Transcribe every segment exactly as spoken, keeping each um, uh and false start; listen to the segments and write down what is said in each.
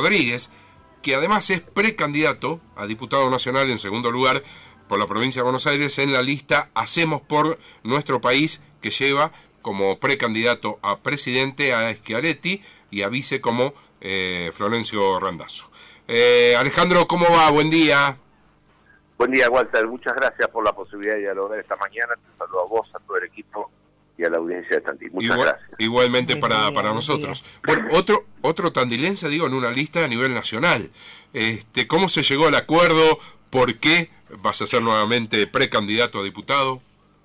Rodríguez, que además es precandidato a diputado nacional en segundo lugar por la provincia de Buenos Aires en la lista Hacemos por Nuestro País, que lleva como precandidato a presidente a Schiaretti y a vice como eh, Florencio Randazzo. Eh, Alejandro, ¿cómo va? Buen día. Buen día, Walter. Muchas gracias por la posibilidad de dialogar esta mañana. Te saludo a vos, a todo el equipo y a la audiencia de Tandil. Muchas Igual, gracias. Igualmente para, día, para nosotros. Bueno, otro otro tandilense, digo, en una lista a nivel nacional. Este, ¿Cómo se llegó al acuerdo? ¿Por qué vas a ser nuevamente precandidato a diputado?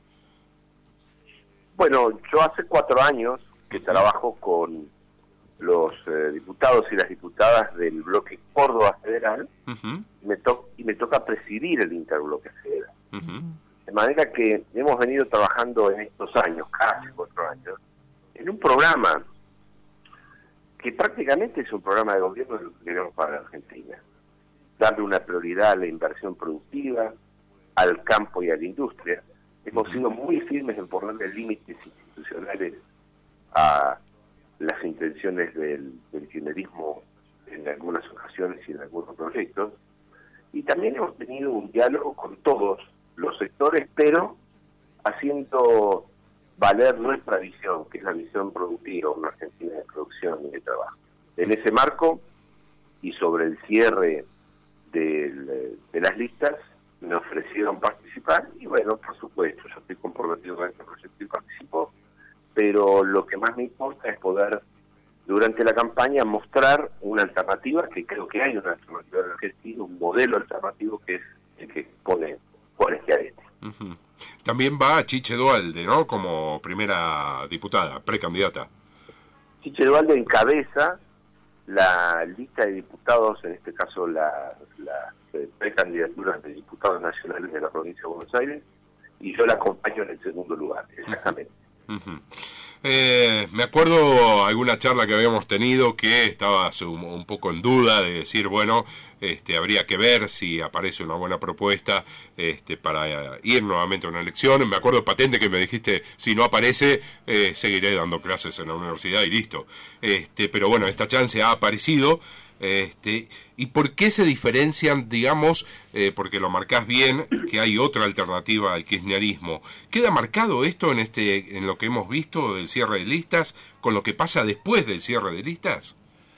Bueno, yo hace cuatro años que trabajo con los eh, diputados y las diputadas del bloque Córdoba Federal, Uh-huh. y, me to y me toca presidir el interbloque federal. Uh-huh. De manera que hemos venido trabajando en estos años, casi cuatro años, en un programa que prácticamente es un programa de gobierno de lo que queremos para la Argentina. Darle una prioridad a la inversión productiva, al campo y a la industria. Hemos uh-huh. sido muy firmes en ponerle límites institucionales a las intenciones del, del kirchnerismo en algunas ocasiones y en algunos proyectos, y también hemos tenido un diálogo con todos los sectores, pero haciendo valer nuestra visión, que es la visión productiva, una Argentina de producción y de trabajo. En ese marco, y sobre el cierre del, de las listas, me ofrecieron participar, y bueno, por supuesto, yo estoy comprometido con este proyecto y participo, pero lo que más me importa es poder, durante la campaña, mostrar una alternativa, que creo que hay una alternativa en Argentina, un modelo alternativo que es el que pone Juan Schiaretti. Uh-huh. También va Chiche Duhalde, ¿no? Como primera diputada, precandidata. Chiche Duhalde encabeza la lista de diputados, en este caso las la, la precandidaturas de diputados nacionales de la provincia de Buenos Aires, y yo la acompaño en el segundo lugar, exactamente. Uh-huh. Eh, me acuerdo alguna charla que habíamos tenido que estabas un, un poco en duda de decir, bueno, este, habría que ver si aparece una buena propuesta este, para ir nuevamente a una elección. Me acuerdo patente que me dijiste, si no aparece, eh, seguiré dando clases en la universidad y listo. Este, pero bueno, esta chance ha aparecido. Este, ¿Y por qué se diferencian, digamos, eh, porque lo marcás bien, que hay otra alternativa al kirchnerismo? ¿Queda marcado esto en este en lo que hemos visto del cierre de listas, con lo que pasa después del cierre de listas?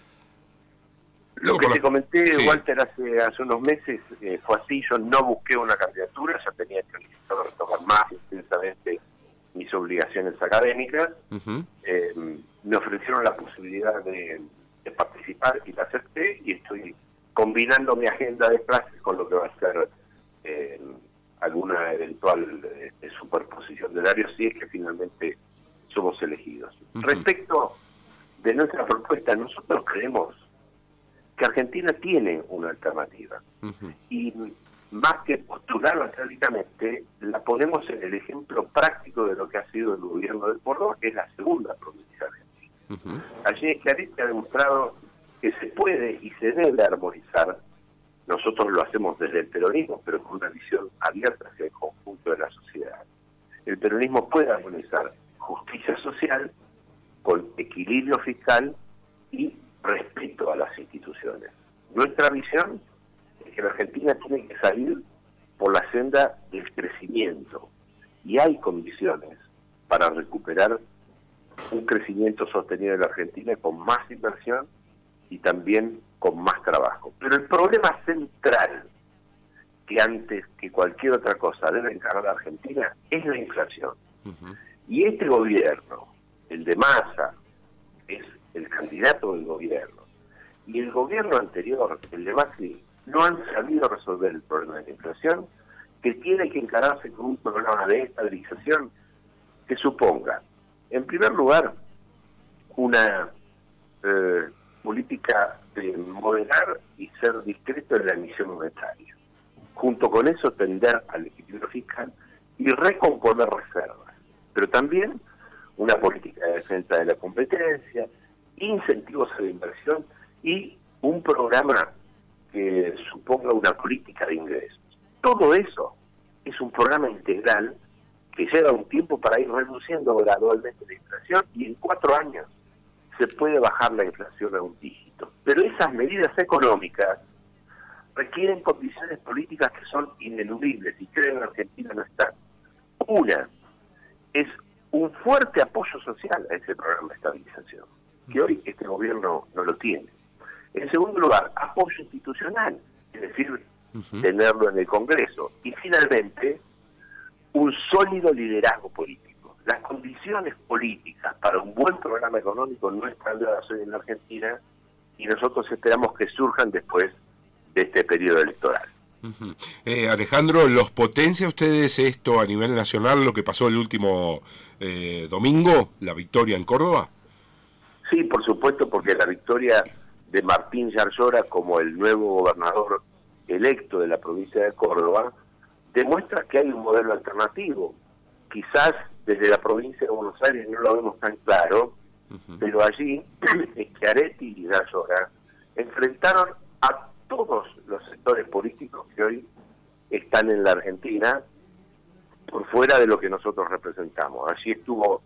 Lo que la... te comenté, sí. Walter, hace, hace unos meses eh, fue así. Yo no busqué una candidatura, ya tenía que retomar más intensamente mis obligaciones académicas. Uh-huh. eh, me ofrecieron la posibilidad de... de participar y la acepté, y estoy combinando mi agenda de clases con lo que va a ser eh, alguna eventual eh, superposición de horarios, si es que finalmente somos elegidos. Uh-huh. Respecto de nuestra propuesta, nosotros creemos que Argentina tiene una alternativa, uh-huh. y más que postularla teóricamente, la ponemos en el ejemplo práctico de lo que ha sido el gobierno del Córdoba, que es la segunda provincia argentina. Uh-huh. Allí Schiaretti ha demostrado que se puede y se debe armonizar. Nosotros lo hacemos desde el peronismo, pero con una visión abierta hacia el conjunto de la sociedad. El peronismo puede armonizar justicia social con equilibrio fiscal y respeto a las instituciones. Nuestra visión es que la Argentina tiene que salir por la senda del crecimiento, y hay condiciones para recuperar un crecimiento sostenido en la Argentina con más inversión y también con más trabajo. Pero el problema central, que antes que cualquier otra cosa debe encarar la Argentina, es la inflación. Uh-huh. Y este gobierno, el de Massa, es el candidato del gobierno, y el gobierno anterior, el de Macri, no han sabido resolver el problema de la inflación, que tiene que encararse con un programa de estabilización que suponga, en primer lugar, una eh, política de moderar y ser discreto en la emisión monetaria. Junto con eso, tender al equilibrio fiscal y recomponer reservas. Pero también una política de defensa de la competencia, incentivos a la inversión y un programa que suponga una política de ingresos. Todo eso es un programa integral que lleva un tiempo para ir reduciendo gradualmente la inflación, y en cuatro años se puede bajar la inflación a un dígito. Pero esas medidas económicas requieren condiciones políticas que son ineludibles y creo que en Argentina no están. Una es un fuerte apoyo social a ese programa de estabilización, que hoy este gobierno no lo tiene. En segundo lugar, apoyo institucional, es decir, uh-huh. tenerlo en el Congreso. Y finalmente, un sólido liderazgo político. Las condiciones políticas para un buen programa económico no están dadas hoy en la Argentina y nosotros esperamos que surjan después de este periodo electoral. Uh-huh. eh, Alejandro, ¿los potencia ustedes esto a nivel nacional, lo que pasó el último eh, domingo, la victoria en Córdoba? Sí, por supuesto, porque la victoria de Martín Yarlora como el nuevo gobernador electo de la provincia de Córdoba demuestra que hay un modelo alternativo. Quizás desde la provincia de Buenos Aires no lo vemos tan claro, uh-huh. pero allí Schiaretti y Yarlora enfrentaron a todos los sectores políticos que hoy están en la Argentina por fuera de lo que nosotros representamos. Allí estuvo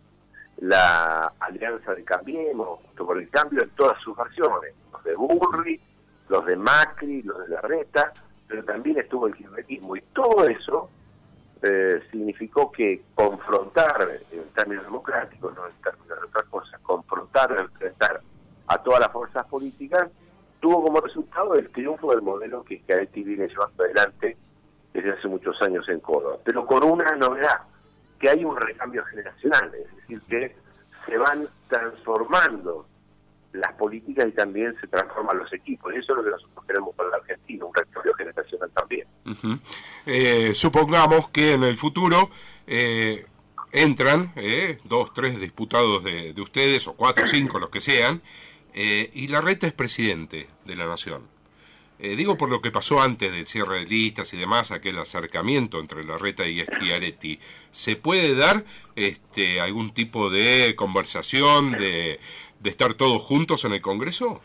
la Alianza de Cambiemos, junto con el Cambio en todas sus versiones, los de Burri, los de Macri, los de Larreta, pero también estuvo el kirchnerismo, y todo eso eh, significó que confrontar, en términos democráticos, no en términos de otra cosa, confrontar, enfrentar a todas las fuerzas políticas, tuvo como resultado el triunfo del modelo que Schiaretti viene llevando adelante desde hace muchos años en Córdoba, pero con una novedad, que hay un recambio generacional, es decir, que se van transformando las políticas y también se transforman los equipos, y eso es lo que nosotros queremos para la Argentina, un recambio generacional también. Uh-huh. eh, supongamos que en el futuro eh, entran eh, dos, tres diputados de, de ustedes, o cuatro, cinco, los que sean, eh, y Larreta es presidente de la Nación. Eh, digo por lo que pasó antes del cierre de listas y demás, aquel acercamiento entre Larreta y Schiaretti. ¿Se puede dar este, algún tipo de conversación, de, de estar todos juntos en el Congreso?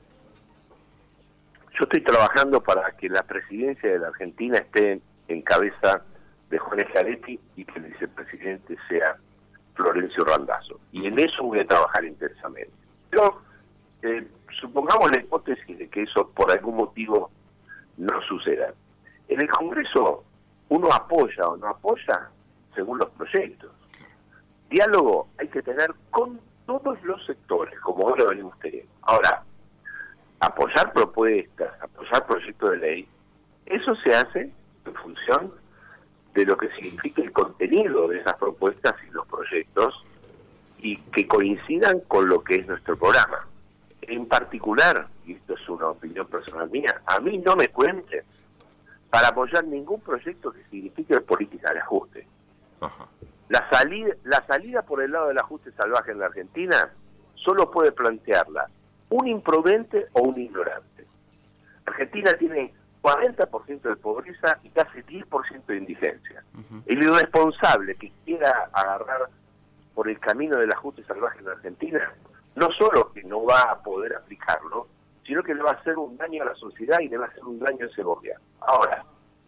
Yo estoy trabajando para que la presidencia de la Argentina esté en cabeza de Juan Schiaretti y que el vicepresidente sea Florencio Randazzo. Y en eso voy a trabajar intensamente. Pero eh, supongamos la hipótesis de que eso por algún motivo no suceda. En el Congreso uno apoya o no apoya según los proyectos. Diálogo hay que tener con todos los sectores, como ahora venimos teniendo. Ahora, apoyar propuestas, apoyar proyectos de ley, eso se hace en función de lo que significa el contenido de esas propuestas y los proyectos y que coincidan con lo que es nuestro programa. En particular, y esto es una opinión personal mía, a mí no me cuenten para apoyar ningún proyecto que signifique política de ajuste. Ajá. La salida, la salida por el lado del ajuste salvaje en la Argentina solo puede plantearla un imprudente o un ignorante. Argentina tiene cuarenta por ciento de pobreza y casi diez por ciento de indigencia. Uh-huh. El irresponsable que quiera agarrar por el camino del ajuste salvaje en la Argentina, no solo que no va a poder aplicarlo, sino que le va a hacer un daño a la sociedad y le va a hacer un daño a ese gobierno. Ahora,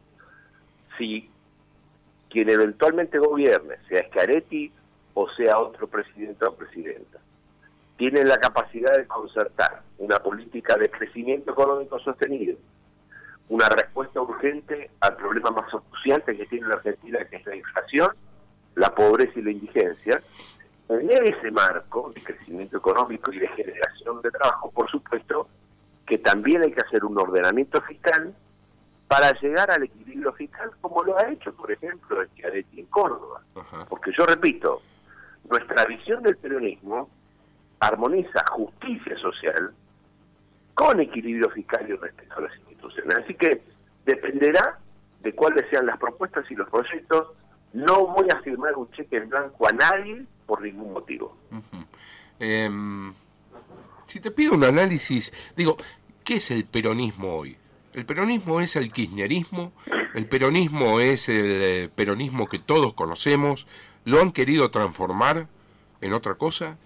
si quien eventualmente gobierne, sea Schiaretti o sea otro presidente o presidenta, tiene la capacidad de concertar una política de crecimiento económico sostenido, una respuesta urgente al problema más acuciante que tiene la Argentina, que es la inflación, la pobreza y la indigencia, en ese marco de crecimiento económico y de generación de trabajo, por supuesto, que también hay que hacer un ordenamiento fiscal para llegar al equilibrio fiscal, como lo ha hecho, por ejemplo, el Schiaretti en Córdoba. Ajá. Porque yo repito, nuestra visión del peronismo armoniza justicia social con equilibrio fiscal y respeto a las instituciones. Así que dependerá de cuáles sean las propuestas y los proyectos. No voy a firmar un cheque en blanco a nadie por ningún motivo. Uh-huh. eh, si te pido un análisis, digo, ¿qué es el peronismo hoy? ¿El peronismo es el kirchnerismo? ¿El peronismo es el eh, peronismo que todos conocemos? ¿Lo han querido transformar en otra cosa?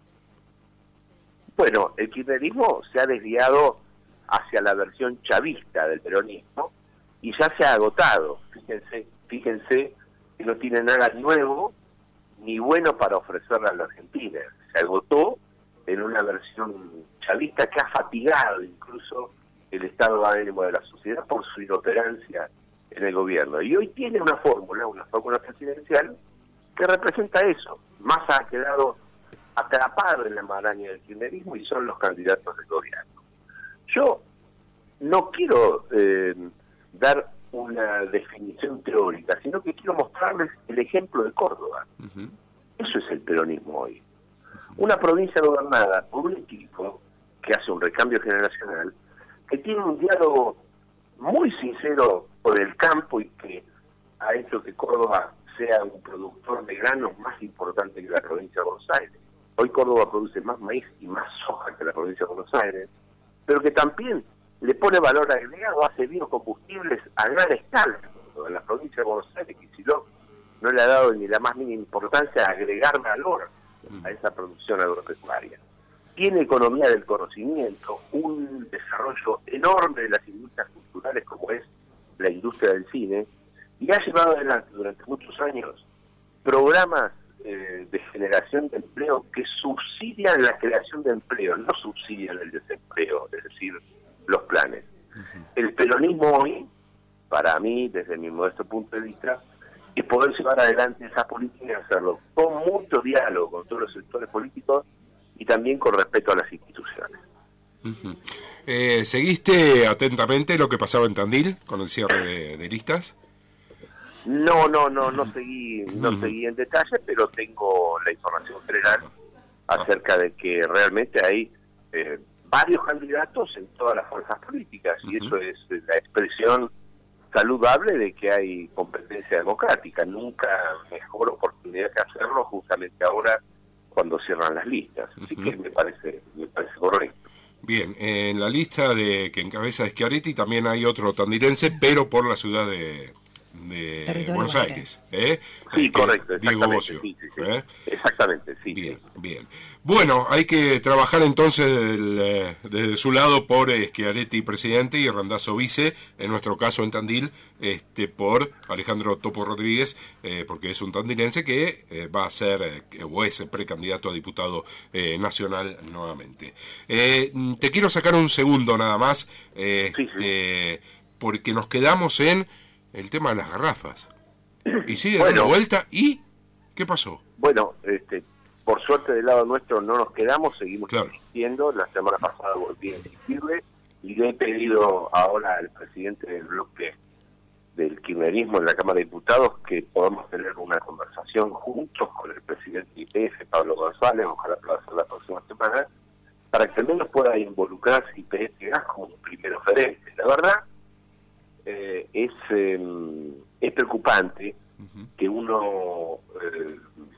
Bueno, el kirchnerismo se ha desviado hacia la versión chavista del peronismo y ya se ha agotado. Fíjense, fíjense que no tiene nada nuevo ni bueno para ofrecerle a la Argentina. Se agotó en una versión chavista que ha fatigado incluso el estado de ánimo de la sociedad por su inoperancia en el gobierno. Y hoy tiene una fórmula, una fórmula presidencial que representa eso. Massa ha quedado atrapado en la maraña del kirchnerismo y son los candidatos del gobierno. Yo no quiero eh, dar una definición teórica, sino que quiero mostrarles el ejemplo de Córdoba. Uh-huh. Eso es el peronismo hoy. Una provincia gobernada por un equipo que hace un recambio generacional, que tiene un diálogo muy sincero por el campo y que ha hecho que Córdoba sea un productor de granos más importante que la provincia de Buenos Aires. Hoy Córdoba produce más maíz y más soja que la provincia de Buenos Aires, pero que también le pone valor agregado, hace biocombustibles a gran escala. En la provincia de Buenos Aires, Kicillof no le ha dado ni la más mínima importancia a agregar valor a esa producción agropecuaria. Tiene economía del conocimiento, un desarrollo enorme de las industrias culturales como es la industria del cine, y ha llevado adelante durante muchos años programas eh, de generación de empleo que subsidian la creación de empleo, no subsidian el desempleo, es decir, los planes. Uh-huh. El peronismo hoy, para mí, desde mi modesto punto de vista, es poder llevar adelante esa política y hacerlo con mucho diálogo con todos los sectores políticos y también con respeto a las instituciones. Uh-huh. eh, ¿Seguiste atentamente lo que pasaba en Tandil con el cierre de, de listas? No, no, no, no seguí, no uh-huh. seguí en detalle, pero tengo la información general acerca de que realmente hay eh, varios candidatos en todas las fuerzas políticas, uh-huh. y eso es la expresión saludable de que hay competencia democrática. Nunca mejor oportunidad que hacerlo justamente ahora cuando cierran las listas. Así uh-huh. que me parece, me parece correcto. Bien, en la lista de que encabeza Schiaretti también hay otro tandilense, pero por la ciudad de, de Buenos Aires. ¿eh? Sí, eh, correcto, Diego Bocio. Sí, sí, sí. ¿eh? Exactamente, sí. Bien, sí. bien. Bueno, hay que trabajar entonces del, desde su lado por Schiaretti presidente y Randazzo vice, en nuestro caso en Tandil, este por Alejandro Topo Rodríguez, eh, porque es un tandilense que eh, va a ser eh, o es precandidato a diputado eh, nacional nuevamente. Eh, te quiero sacar un segundo nada más, eh, sí, sí. Este, porque nos quedamos en el tema de las garrafas. Y sigue bueno, dando vuelta. ¿Y qué pasó? Bueno, este, por suerte del lado nuestro no nos quedamos, seguimos claro. insistiendo. La semana pasada volví a insistirle y le he pedido ahora al presidente del bloque del kirchnerismo en la Cámara de Diputados que podamos tener una conversación juntos con el presidente de I P F, Pablo González, ojalá pueda ser la próxima semana, para que al menos pueda involucrarse I P F Gas como un primer oferente. La verdad, eh, es, eh, es preocupante uh-huh. que uno eh,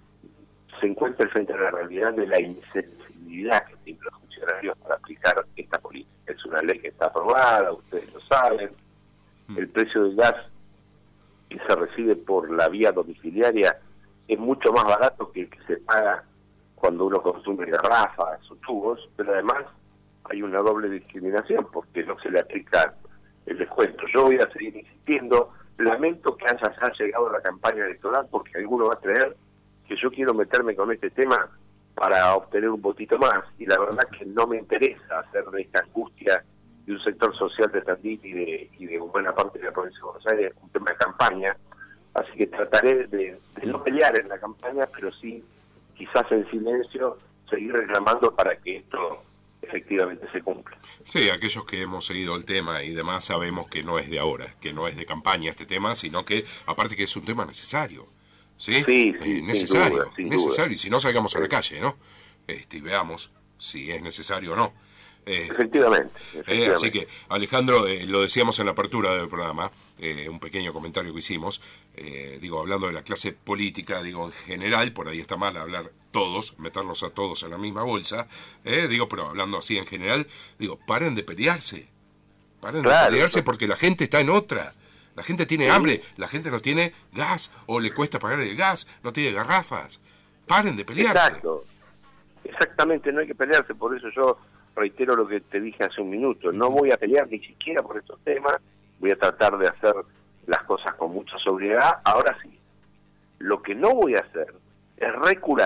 se encuentre frente a la realidad de la insensibilidad que tienen los funcionarios para aplicar esta política. Es una ley que está aprobada, ustedes lo saben. Uh-huh. El precio del gas que se recibe por la vía domiciliaria es mucho más barato que el que se paga cuando uno consume garrafas o tubos, pero además hay una doble discriminación porque no se le aplica el descuento. Yo voy a seguir insistiendo, lamento que haya ya llegado la campaña electoral porque alguno va a creer que yo quiero meterme con este tema para obtener un votito más, y la verdad que no me interesa hacer de esta angustia de un sector social de Tandil y de, y de buena parte de la provincia de Buenos Aires un tema de campaña, así que trataré de, de no pelear en la campaña, pero sí quizás en silencio seguir reclamando para que esto efectivamente se cumpla. Sí, aquellos que hemos seguido el tema y demás sabemos que no es de ahora, que no es de campaña este tema, sino que aparte que es un tema necesario, ¿sí? Sí, sí, eh, necesario, sin duda, sin necesario, duda. Y si no salgamos a la calle, ¿no? Este, y veamos si es necesario o no. Eh, efectivamente, efectivamente. Eh, así que, Alejandro, eh, lo decíamos en la apertura del programa, eh, un pequeño comentario que hicimos, eh, digo, hablando de la clase política, digo, en general, por ahí está mal hablar todos, meterlos a todos en la misma bolsa, eh, digo, pero hablando así en general, digo, paren de pelearse, paren claro, de pelearse no. porque la gente está en otra. La gente tiene sí. hambre, la gente no tiene gas, o le cuesta pagar el gas, no tiene garrafas. Paren de pelearse. Exacto, exactamente, no hay que pelearse, por eso yo reitero lo que te dije hace un minuto, no voy a pelear ni siquiera por estos temas, voy a tratar de hacer las cosas con mucha sobriedad. Ahora sí, lo que no voy a hacer es recular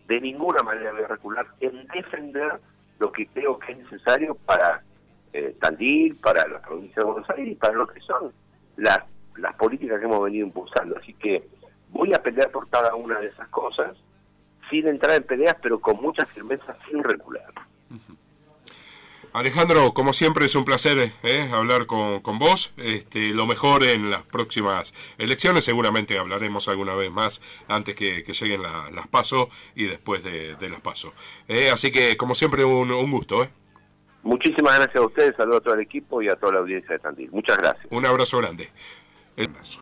de ninguna manera voy a recular en defender lo que creo que es necesario para eh, Tandil, para la provincia de Buenos Aires y para lo que son las, las políticas que hemos venido impulsando. Así que voy a pelear por cada una de esas cosas, sin entrar en peleas, pero con mucha firmeza, sin recular. Alejandro, como siempre es un placer eh, hablar con, con vos. Este, lo mejor en las próximas elecciones. Seguramente hablaremos alguna vez más antes que, que lleguen la, las PASO y después de, de las PASO. Eh, así que, como siempre, un, un gusto. Eh. Muchísimas gracias a ustedes, saludos a todo el equipo y a toda la audiencia de Tandil. Muchas gracias. Un abrazo grande. El abrazo.